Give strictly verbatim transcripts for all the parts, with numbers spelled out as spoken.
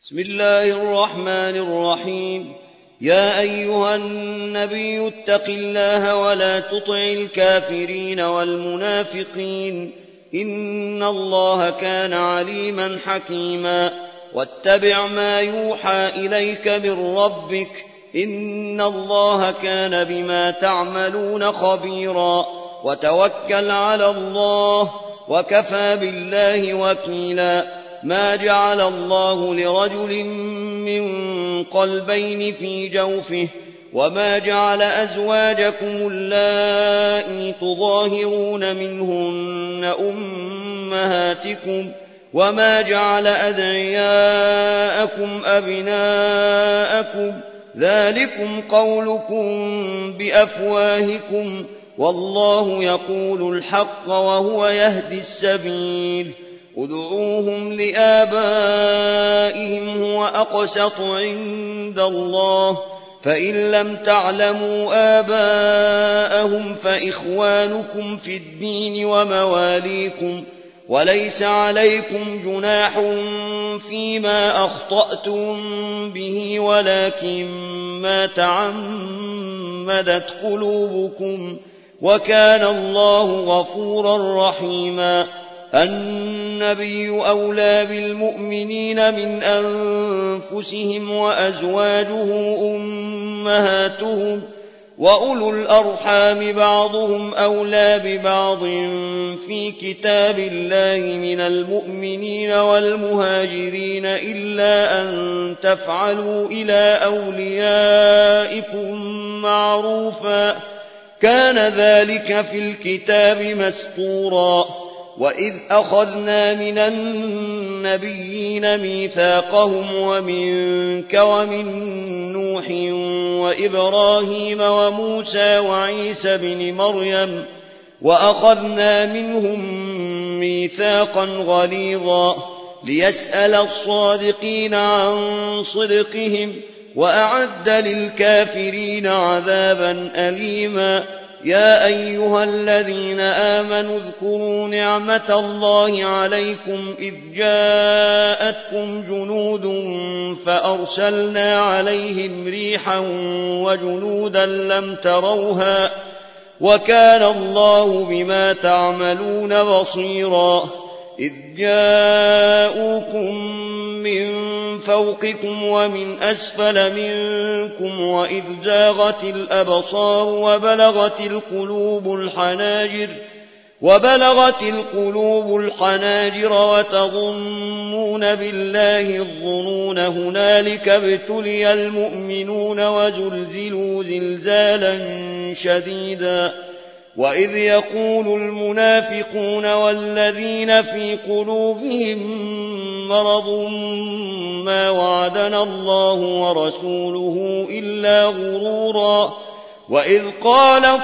بسم الله الرحمن الرحيم. يا أيها النبي اتق الله ولا تطع الكافرين والمنافقين إن الله كان عليما حكيما. واتبع ما يوحى إليك من ربك إن الله كان بما تعملون خبيرا. وتوكل على الله وكفى بالله وكيلا. ما جعل الله لرجل من قلبين في جوفه وما جعل أزواجكم اللائي تظاهرون منهن أمهاتكم وما جعل أدعياءكم أبناءكم ذلكم قولكم بأفواهكم والله يقول الحق وهو يهدي السبيل. ادعوهم لآبائهم هو أقسط عند الله فإن لم تعلموا آباءهم فإخوانكم في الدين ومواليكم وليس عليكم جناح فيما أخطأتم به ولكن ما تعمدت قلوبكم وكان الله غفورا رحيما. النبي أولى بالمؤمنين من أنفسهم وأزواجه أمهاتهم وأولو الأرحام بعضهم أولى ببعض في كتاب الله من المؤمنين والمهاجرين إلا أن تفعلوا إلى أوليائكم معروفا كان ذلك في الكتاب مسطورا. وإذ أخذنا من النبيين ميثاقهم ومنك ومن نوح وإبراهيم وموسى وعيسى بن مريم وأخذنا منهم ميثاقا غليظا ليسأل الصادقين عن صدقهم وأعد للكافرين عذابا أليما. يا أيها الذين آمنوا اذكروا نعمة الله عليكم إذ جاءتكم جنود فأرسلنا عليهم ريحا وجنودا لم تروها وكان الله بما تعملون بصيرا. إذ جاءوكم من فوقكم ومن أسفل منكم وإذ زاغت الأبصار وبلغت القلوب الحناجر وبلغت القلوب الحناجر وتظنون بالله الظنون هنالك ابتلي المؤمنون وزلزلوا زلزالا شديدا. وإذ يقول المنافقون والذين في قلوبهم مرض ما وعدنا الله ورسوله إلا غرورا. وإذ قالت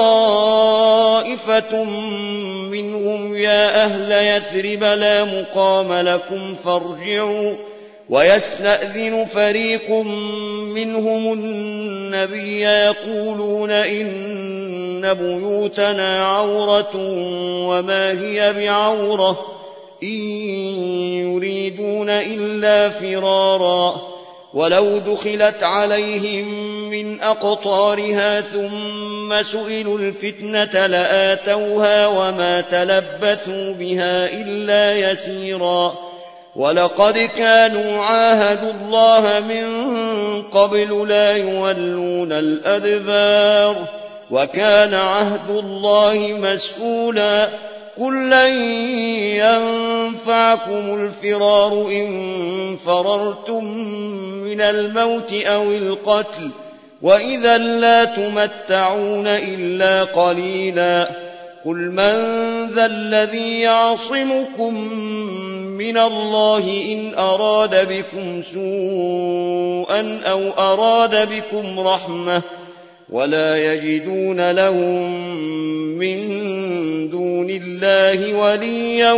طائفة منهم يا أهل يثرب لا مقام لكم فارجعوا ويستأذن فريق منهم النبي يقولون إن بيوتنا عورة وما هي بعورة إن يريدون إلا فرارا. ولو دخلت عليهم من أقطارها ثم سئلوا الفتنة لآتوها وما تلبثوا بها إلا يسيرا. ولقد كانوا عاهدوا الله من قبل لا يولون الأدبار وكان عهد الله مسؤولا. قل لن ينفعكم الفرار إن فررتم من الموت أو القتل وإذا لا تمتعون إلا قليلا. قل من ذا الذي يعصمكم من الله إن أراد بكم سوءا أو أراد بكم رحمة ولا يجدون لهم من دون الله وليا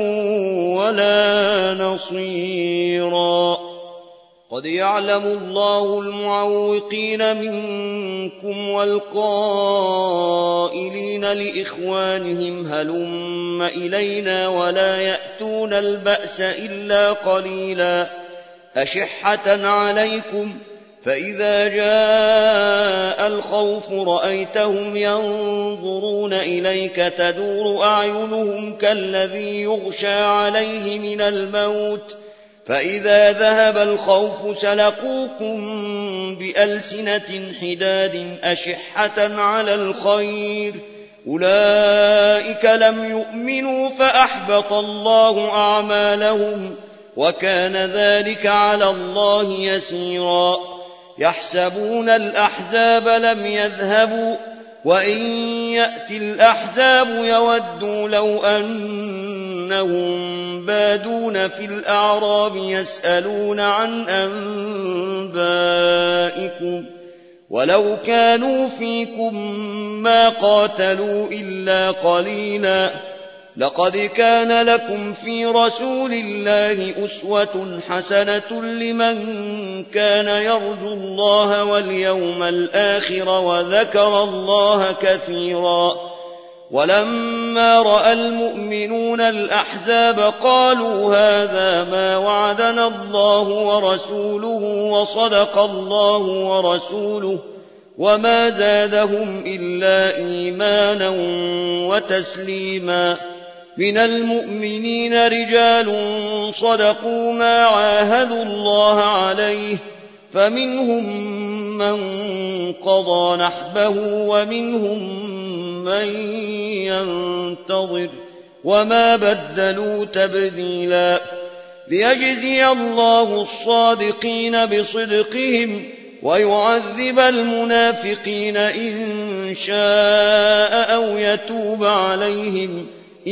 ولا نصيرا. قد يعلم الله المعوقين منكم والقائلين لإخوانهم هلم إلينا ولا يأتون البأس إلا قليلا أشحة عليكم فإذا جاء الخوف رأيتهم ينظرون إليك تدور أعينهم كالذي يغشى عليه من الموت فإذا ذهب الخوف سلقوكم بألسنة حداد أشحة على الخير أولئك لم يؤمنوا فأحبط الله أعمالهم وكان ذلك على الله يسيرا يحسبون الأحزاب لم يذهبوا وإن يأتي الأحزاب يودوا لو أنهم بادون في الأعراب يسألون عن أنبائكم ولو كانوا فيكم ما قاتلوا إلا قليلا لقد كان لكم في رسول الله أسوة حسنة لمن كان يرجو الله واليوم الآخر وذكر الله كثيرا ولما رأى المؤمنون الأحزاب قالوا هذا ما وعدنا الله ورسوله وصدق الله ورسوله وما زادهم إلا إيمانا وتسليما من المؤمنين رجال صدقوا ما عاهدوا الله عليه فمنهم من قضى نحبه ومنهم من ينتظر وما بدلوا تبديلا ليجزي الله الصادقين بصدقهم ويعذب المنافقين إن شاء أو يتوب عليهم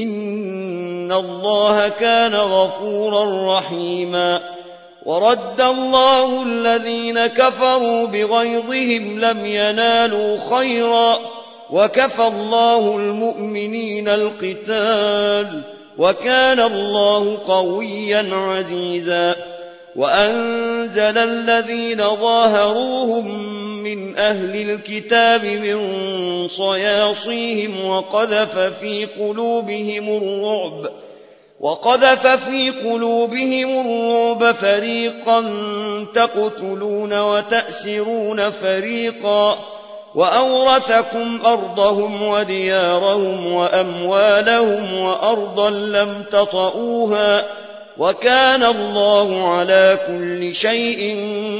إن الله كان غفورا رحيما ورد الله الذين كفروا بغيظهم لم ينالوا خيرا وكفى الله المؤمنين القتال وكان الله قويا عزيزا وأنزل الذين ظاهروهم من أهل الكتاب من صياصيهم وقذف في قلوبهم الرعب وقذف في قلوبهم الرعب فريقا تقتلون وتأسرون فريقا وأورثكم أرضهم وديارهم وأموالهم وأرضا لم تطئوها وكان الله على كل شيء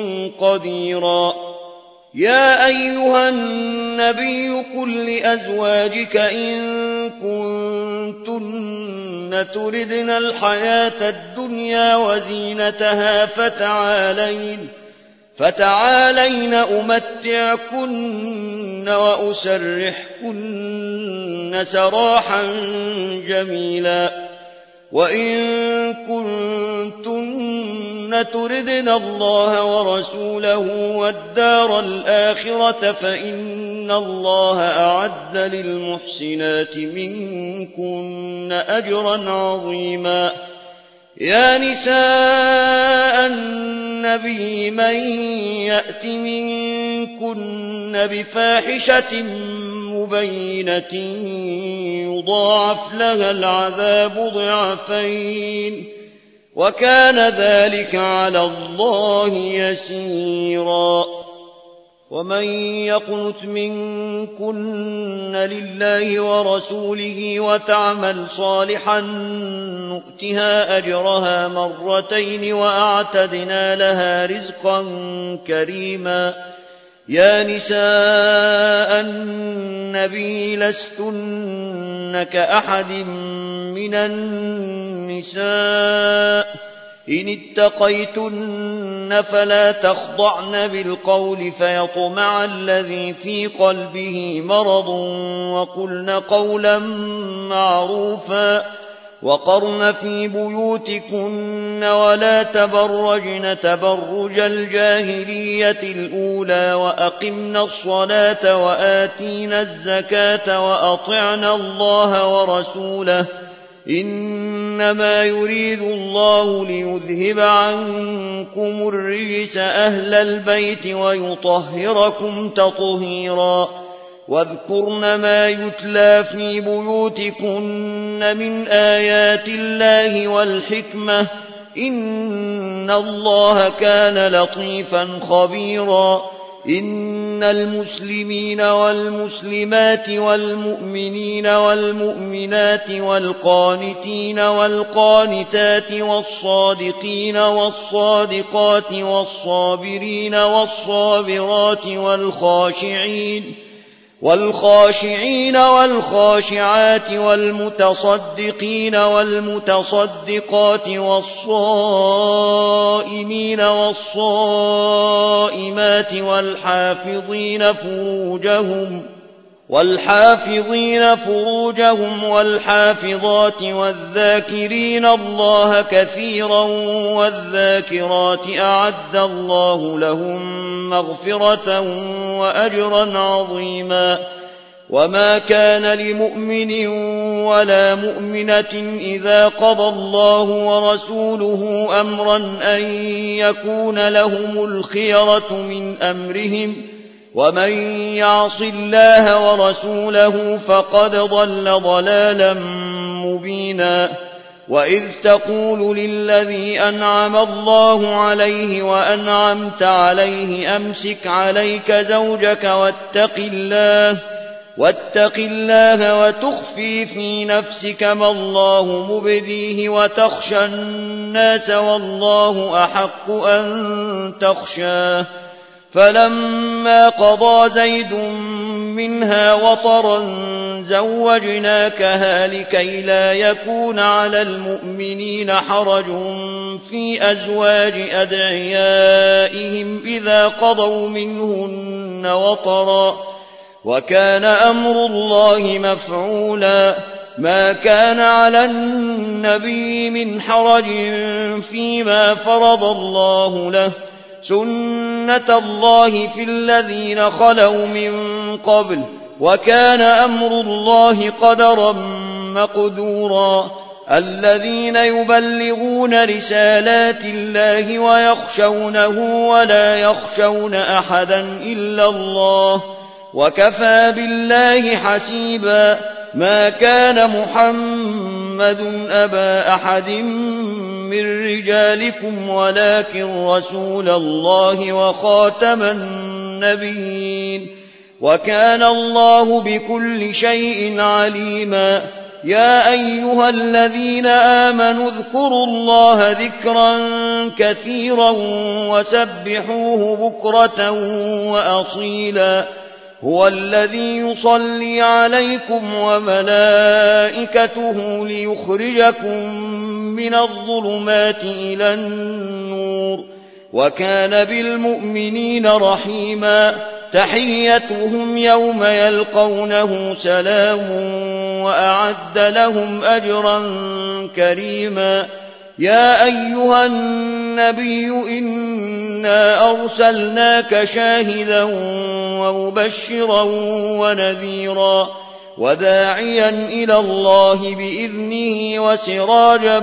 قديرا يا أيها النبي قل لأزواجك إن كنتن تردن الحياة الدنيا وزينتها فتعالين فتعالين أمتعكن وأسرحكن سراحا جميلا وإن كنتن تردن الله ورسوله والدار الآخرة فإن الله أعد للمحسنات منكن أجرا عظيما يا نساء النبي من يأت منكن بفاحشة مبينة يضاعف لها العذاب ضعفين وكان ذلك على الله يسيرا ومن يقنت منكن لله ورسوله وتعمل صالحا نؤتها أجرها مرتين وأعتدنا لها رزقا كريما يا نساء النبي لستن كأحد من النساء إن اتقيتن فلا تخضعن بالقول فيطمع الذي في قلبه مرض وقلن قولا معروفا وقرن في بيوتكن ولا تبرجن تبرج الجاهلية الأولى وأقمن الصلاة وآتينا الزكاة وأطعنا الله ورسوله إنما يريد الله ليذهب عنكم الرجس أهل البيت ويطهركم تطهيرا واذكرن ما يتلى في بيوتكن من آيات الله والحكمة إن الله كان لطيفا خبيرا إن المسلمين والمسلمات والمؤمنين والمؤمنات والقانتين والقانتات والصادقين والصادقات والصابرين والصابرات والخاشعين والخاشعين والخاشعات والمتصدقين والمتصدقات والصائمين والصائمات والحافظين فروجهم والحافظين فروجهم والحافظات والذاكرين الله كثيرا والذاكرات أعد الله لهم مغفرة وأجرا عظيما وما كان لمؤمن ولا مؤمنة إذا قضى الله ورسوله أمرا أن يكون لهم الخيرة من أمرهم ومن يعص الله ورسوله فقد ضل ضلالا مبينا وإذ تقول للذي أنعم الله عليه وأنعمت عليه أمسك عليك زوجك واتق الله واتق الله وتخفي في نفسك ما الله مبديه وتخشى الناس والله أحق أن تخشاه فلما قضى زيد منها وطرا زوجناكها لكي لا يكون على المؤمنين حرج في أزواج أدعيائهم إذا قضوا منهن وطرا وكان أمر الله مفعولا ما كان على النبي من حرج فيما فرض الله له سنة الله في الذين خلوا من قبل وكان أمر الله قدرا مقدورا الذين يبلغون رسالات الله ويخشونه ولا يخشون أحدا إلا الله وكفى بالله حسيبا ما كان محمد أبا أحد من رجالكم ولكن رسول الله وخاتم النبيين وكان الله بكل شيء عليما يا أيها الذين آمنوا اذكروا الله ذكرا كثيرا وسبحوه بكرة وأصيلا هو الذي يصلي عليكم وملائكته ليخرجكم من الظلمات إلى النور وكان بالمؤمنين رحيما تحيتهم يوم يلقونه سلام وأعد لهم أجرا كريما يا أيها النبي إنا أرسلناك شاهدا ومبشرا ونذيرا وداعيا إلى الله بإذنه وسراجا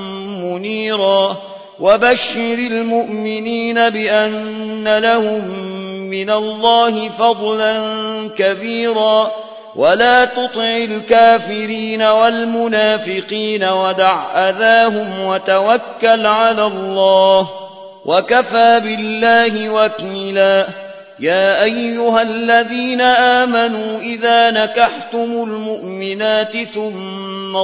منيرا وبشر المؤمنين بأن لهم من الله فضلا كبيرا ولا تطع الكافرين والمنافقين ودع أذاهم وتوكل على الله وكفى بالله وكيلا يا أيها الذين آمنوا إذا نكحتم المؤمنات ثم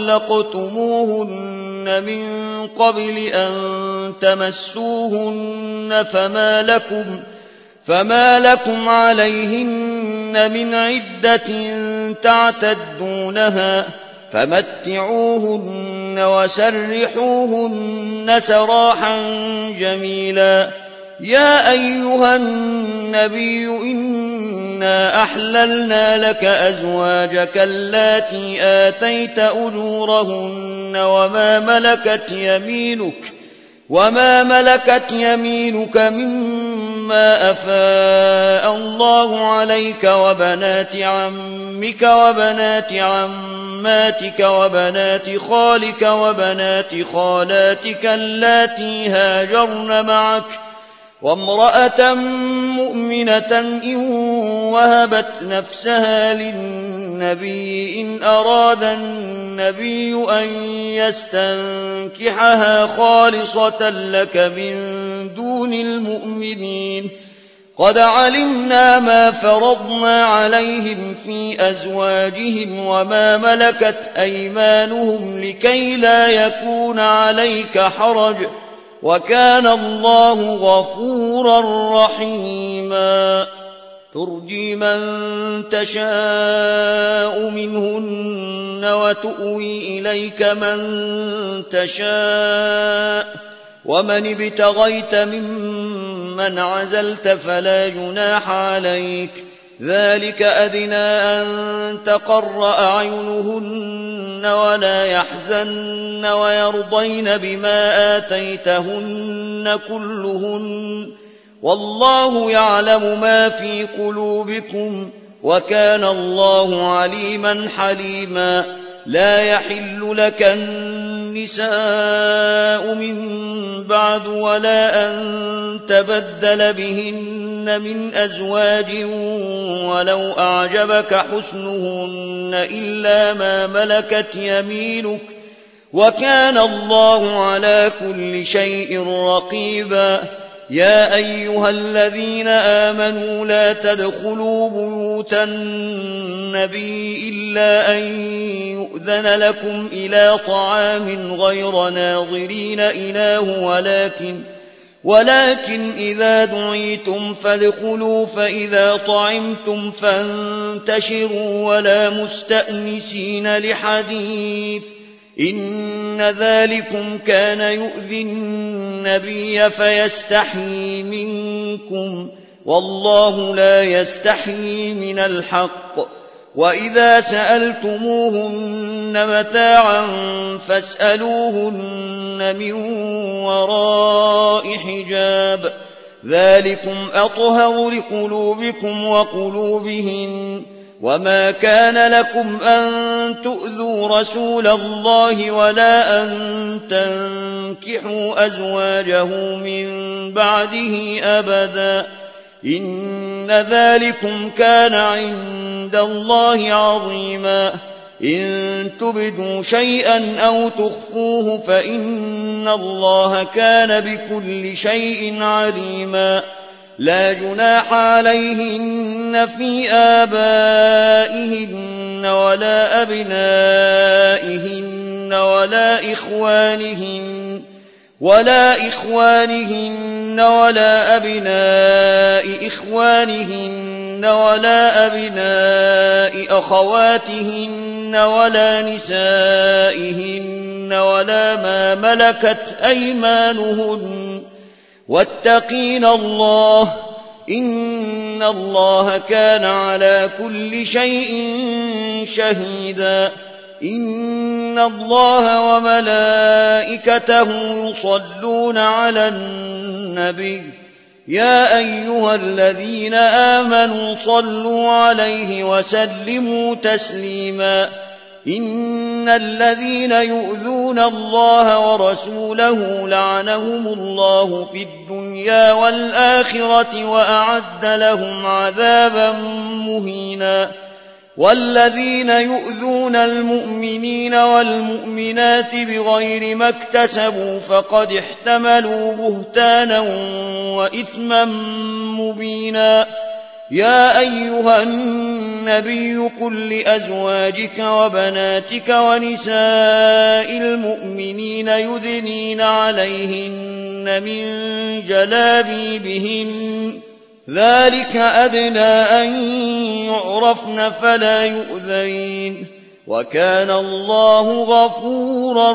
طلقتموهن من قبل أن تمسوهن فما لكم فما لكم عليهن من عدة تعتدونها فمتعوهن وسرحوهن سراحا جميلا يا أيها النبي إنا أحللنا لك أزواجك اللاتي آتيت أجورهن وما ملكت يمينك وما ملكت يمينك مما أفاء الله عليك وبنات عمك وبنات عماتك وبنات خالك وبنات خالاتك اللاتي هاجرن معك وامرأة مؤمنة إن وهبت نفسها للنبي إن أراد النبي أن يستنكحها خالصة لك من دون المؤمنين قد علمنا ما فرضنا عليهم في أزواجهم وما ملكت أيمانهم لكي لا يكون عليك حرج وكان الله غفورا رحيما ترجي من تشاء منهن وتؤوي إليك من تشاء ومن ابتغيت ممن عزلت فلا جناح عليك ذلك أدنى أن تقر أعينهن ولا يحزن ويرضين بما آتيتهن كلهن والله يعلم ما في قلوبكم وكان الله عليما حليما لا يحل لك النساء من بعد ولا أن تبدل بهن من أزواج ولو أعجبك حسنهن إلا ما ملكت يمينك وكان الله على كل شيء رقيبا يا أيها الذين آمنوا لا تدخلوا بيوت النبي إلا أن يؤذن لكم إلى طعام غير ناظرين إناه ولكن ولكن إذا دعيتم فادخلوا فإذا طعمتم فانتشروا ولا مستأنسين لحديث إن ذلكم كان يؤذي النبي فيستحيي منكم والله لا يستحيي من الحق وإذا سألتموهن متاعا فاسألوهن من وراء حجاب ذلكم أطهر لقلوبكم وقلوبهن وما كان لكم أن تؤذوا رسول الله ولا أن تنكحوا أزواجه من بعده أبدا إن ذلكم كان عند الله عظيما إن تبدوا شيئا أو تخفوه فإن الله كان بكل شيء عليما لا جناح عليهن في آبائهن ولا أبنائهن ولا إخوانهن ولا إخوانهن ولا أبناء إخوانهن ولا أبناء أخواتهن ولا نسائهن ولا ما ملكت أيمانهن واتقين الله إن الله كان على كل شيء شهيدا إن الله وملائكته يصلون على النبي يا أيها الذين آمنوا صلوا عليه وسلموا تسليما إن الذين يؤذون الله ورسوله لعنهم الله في الدنيا والآخرة وأعد لهم عذابا مهينا والذين يؤذون المؤمنين والمؤمنات بغير ما اكتسبوا فقد احتملوا بهتانا وإثما مبينا يا أيها النبي قل لأزواجك وبناتك ونساء المؤمنين يدنين عليهن من جلابيبهن ذلك أدنى أن يعرفن فلا يؤذين وكان الله غفورا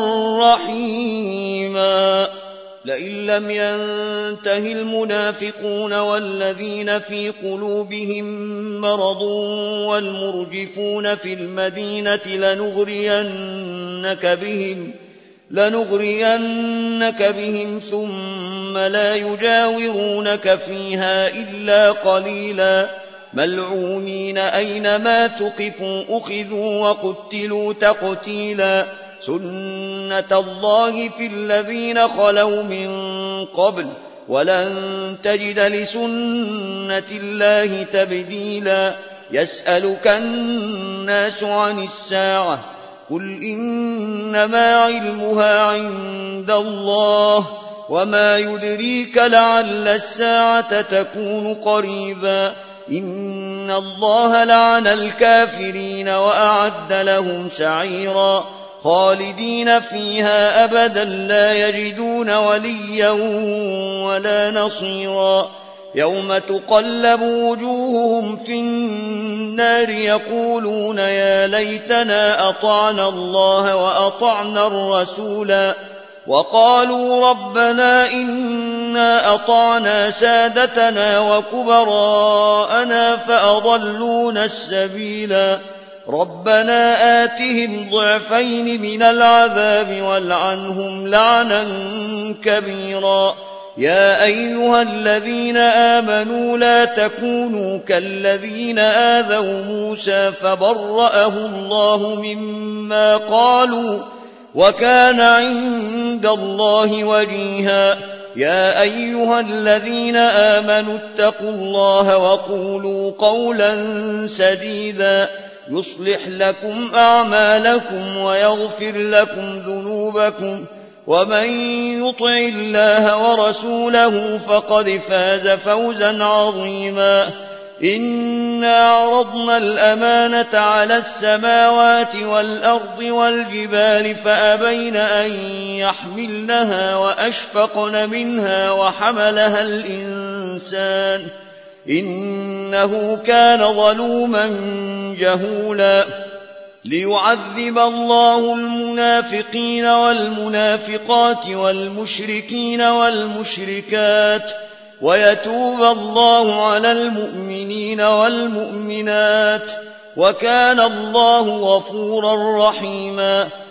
رحيما لئن لم ينته المنافقون والذين في قلوبهم مرض والمرجفون في المدينة لنغرينك بهم لنغرينك بهم ثم لا يجاورونك فيها إلا قليلا ملعونين أينما ثقفوا أخذوا وقتلوا تقتيلا سنة الله في الذين خلوا من قبل ولن تجد لسنة الله تبديلا يسألك الناس عن الساعة قل إنما علمها عند الله وما يدريك لعل الساعة تكون قريبا إن الله لعن الكافرين وأعد لهم سعيرا خالدين فيها أبدا لا يجدون وليا ولا نصيرا يوم تقلب وجوههم في النار يقولون يا ليتنا أطعنا الله وأطعنا الرسولا وقالوا ربنا إنا أطعنا سادتنا وكبراءنا فأضلونا السبيلا ربنا آتهم ضعفين من العذاب والعنهم لعنا كبيرا يا أيها الذين آمنوا لا تكونوا كالذين آذوا موسى فبرأه الله مما قالوا وكان عند الله وجيها يا أيها الذين آمنوا اتقوا الله وقولوا قولا سديدا يصلح لكم أعمالكم ويغفر لكم ذنوبكم ومن يطع الله ورسوله فقد فاز فوزا عظيما إنا عرضنا الأمانة على السماوات والأرض والجبال فأبين أن يحملنها وأشفقن منها وحملها الإنسان إنه كان ظلوما جهولا ليعذب الله المنافقين والمنافقات والمشركين والمشركات ويتوب الله على المؤمنين والمؤمنات وكان الله غفورا رحيما